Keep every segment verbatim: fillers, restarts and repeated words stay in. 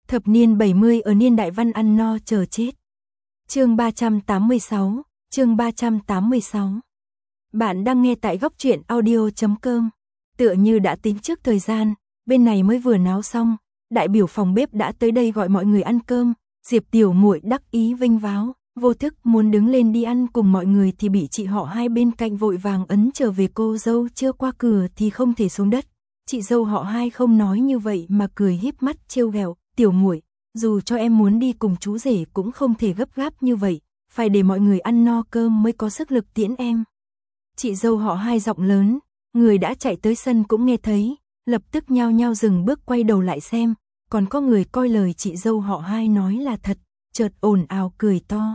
Thập niên bảy mươi ở niên đại văn ăn no chờ chết. Chương ba trăm tám mươi sáu, chương ba trăm tám mươi sáu. Bạn đang nghe tại góc truyện audio chấm com. Tựa như đã tính trước thời gian, bên này mới vừa náo xong, đại biểu phòng bếp đã tới đây gọi mọi người ăn cơm. Diệp tiểu muội đắc ý vinh váo, vô thức muốn đứng lên đi ăn cùng mọi người thì bị chị họ hai bên cạnh vội vàng ấn trở về. Cô dâu chưa qua cửa thì không thể xuống đất. Chị dâu họ hai không nói như vậy mà cười híp mắt trêu ghẹo, tiểu muội, dù cho em muốn đi cùng chú rể cũng không thể gấp gáp như vậy, phải để mọi người ăn no cơm mới có sức lực tiễn em. Chị dâu họ hai giọng lớn, người đã chạy tới sân cũng nghe thấy, lập tức nhao nhao dừng bước quay đầu lại xem, còn có người coi lời chị dâu họ hai nói là thật, chợt ồn ào cười to.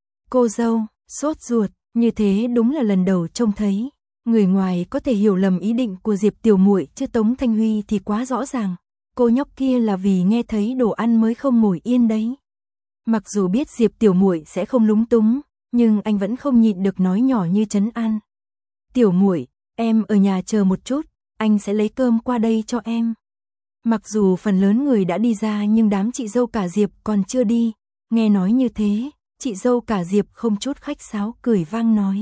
Cô dâu, sốt ruột, như thế đúng là lần đầu trông thấy. Người ngoài có thể hiểu lầm ý định của Diệp tiểu muội, chứ Tống Thanh Huy thì quá rõ ràng. Cô nhóc kia là vì nghe thấy đồ ăn mới không ngồi yên đấy. Mặc dù biết Diệp tiểu muội sẽ không lúng túng, nhưng anh vẫn không nhịn được nói nhỏ như trấn an. Tiểu muội, em ở nhà chờ một chút, anh sẽ lấy cơm qua đây cho em. Mặc dù phần lớn người đã đi ra nhưng đám chị dâu cả Diệp còn chưa đi. Nghe nói như thế, chị dâu cả Diệp không chút khách sáo cười vang nói.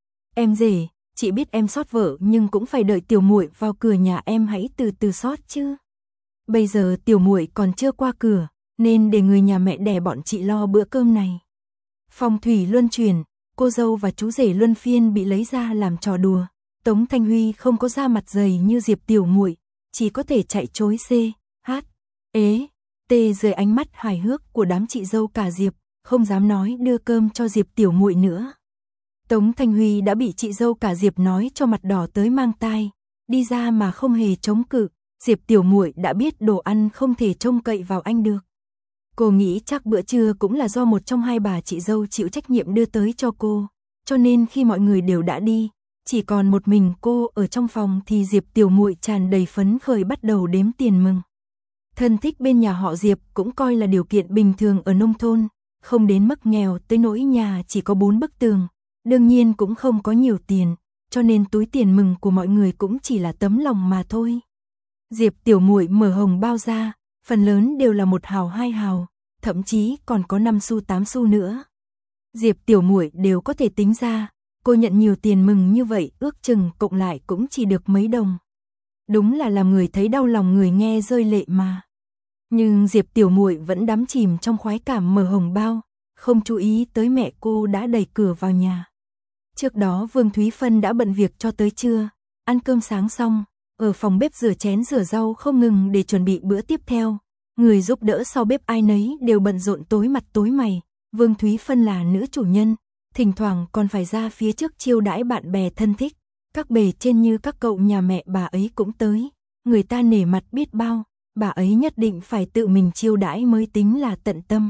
Em rể, chị biết em sót vợ nhưng cũng phải đợi tiểu muội vào cửa nhà em hãy từ từ sót chứ. Bây giờ tiểu muội còn chưa qua cửa, nên để người nhà mẹ đẻ bọn chị lo bữa cơm này. Phong thủy luân chuyển, cô dâu và chú rể luân phiên bị lấy ra làm trò đùa. Tống Thanh Huy không có da mặt dày như Diệp tiểu muội, chỉ có thể chạy chối xê, hát, ế, tê dưới ánh mắt hài hước của đám chị dâu cả Diệp, không dám nói đưa cơm cho Diệp tiểu muội nữa. Tống Thanh Huy đã bị chị dâu cả Diệp nói cho mặt đỏ tới mang tai, đi ra mà không hề chống cự. Diệp tiểu muội đã biết đồ ăn không thể trông cậy vào anh được. Cô nghĩ chắc bữa trưa cũng là do một trong hai bà chị dâu chịu trách nhiệm đưa tới cho cô, cho nên khi mọi người đều đã đi, chỉ còn một mình cô ở trong phòng thì Diệp tiểu muội tràn đầy phấn khởi bắt đầu đếm tiền mừng. Thân thích bên nhà họ Diệp cũng coi là điều kiện bình thường ở nông thôn, không đến mức nghèo tới nỗi nhà chỉ có bốn bức tường, đương nhiên cũng không có nhiều tiền, cho nên túi tiền mừng của mọi người cũng chỉ là tấm lòng mà thôi. Diệp tiểu muội mở hồng bao ra, phần lớn đều là một hào hai hào, thậm chí còn có năm xu tám xu nữa. Diệp tiểu muội đều có thể tính ra, cô nhận nhiều tiền mừng như vậy ước chừng cộng lại cũng chỉ được mấy đồng. Đúng là làm người thấy đau lòng người nghe rơi lệ mà. Nhưng Diệp tiểu muội vẫn đắm chìm trong khoái cảm mở hồng bao, không chú ý tới mẹ cô đã đẩy cửa vào nhà. Trước đó Vương Thúy Phân đã bận việc cho tới trưa, ăn cơm sáng xong, ở phòng bếp rửa chén rửa rau không ngừng để chuẩn bị bữa tiếp theo. Người giúp đỡ sau bếp ai nấy đều bận rộn tối mặt tối mày. Vương Thúy Phân là nữ chủ nhân, thỉnh thoảng còn phải ra phía trước chiêu đãi bạn bè thân thích. Các bề trên như các cậu nhà mẹ bà ấy cũng tới, người ta nể mặt biết bao, bà ấy nhất định phải tự mình chiêu đãi mới tính là tận tâm.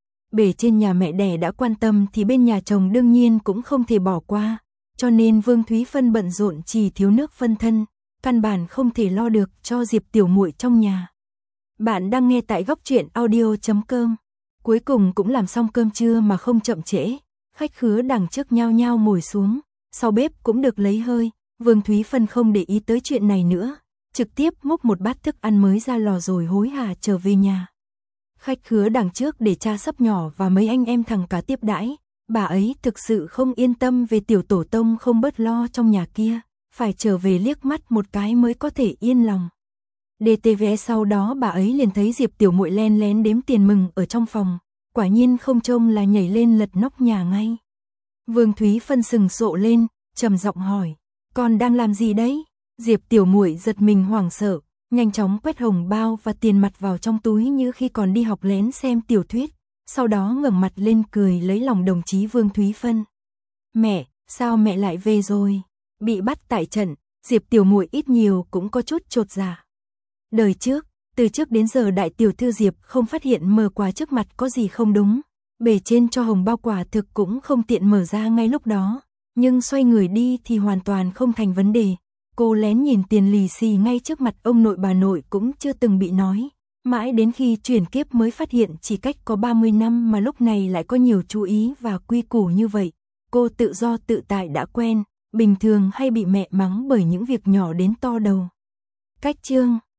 Bề trên nhà mẹ đẻ đã quan tâm thì bên nhà chồng đương nhiên cũng không thể bỏ qua, cho nên Vương Thúy Phân bận rộn chỉ thiếu nước phân thân, căn bản không thể lo được cho Diệp tiểu muội trong nhà. Bạn đang nghe tại góc truyện audio chấm com. Cuối cùng cũng làm xong cơm trưa mà không chậm trễ, khách khứa đằng trước nhao nhao ngồi xuống, sau bếp cũng được lấy hơi. Vương Thúy Phân không để ý tới chuyện này nữa, trực tiếp múc một bát thức ăn mới ra lò rồi hối hả trở về nhà. Khách khứa đằng trước để cha sấp nhỏ và mấy anh em thằng cả tiếp đãi, bà ấy thực sự không yên tâm về tiểu tổ tông không bớt lo trong nhà kia, phải trở về liếc mắt một cái mới có thể yên lòng. đê tê vê sau đó bà ấy liền thấy Diệp tiểu muội len lén đếm tiền mừng ở trong phòng, quả nhiên không trông là nhảy lên lật nóc nhà ngay. Vương Thúy Phân sừng sộ lên, trầm giọng hỏi, con đang làm gì đấy? Diệp tiểu muội giật mình hoảng sợ, nhanh chóng quét hồng bao và tiền mặt vào trong túi như khi còn đi học lén xem tiểu thuyết, sau đó ngẩng mặt lên cười lấy lòng đồng chí Vương Thúy Phân. Mẹ, sao mẹ lại về rồi? Bị bắt tại trận, Diệp tiểu muội ít nhiều cũng có chút chột dạ. Đời trước, từ trước đến giờ đại tiểu thư Diệp không phát hiện mở quà trước mặt có gì không đúng, bề trên cho hồng bao quả thực cũng không tiện mở ra ngay lúc đó, nhưng xoay người đi thì hoàn toàn không thành vấn đề. Cô lén nhìn tiền lì xì ngay trước mặt ông nội bà nội cũng chưa từng bị nói, mãi đến khi chuyển kiếp mới phát hiện chỉ cách có ba mươi năm mà lúc này lại có nhiều chú ý và quy củ như vậy. Cô tự do tự tại đã quen, bình thường hay bị mẹ mắng bởi những việc nhỏ đến to đầu. Cách chương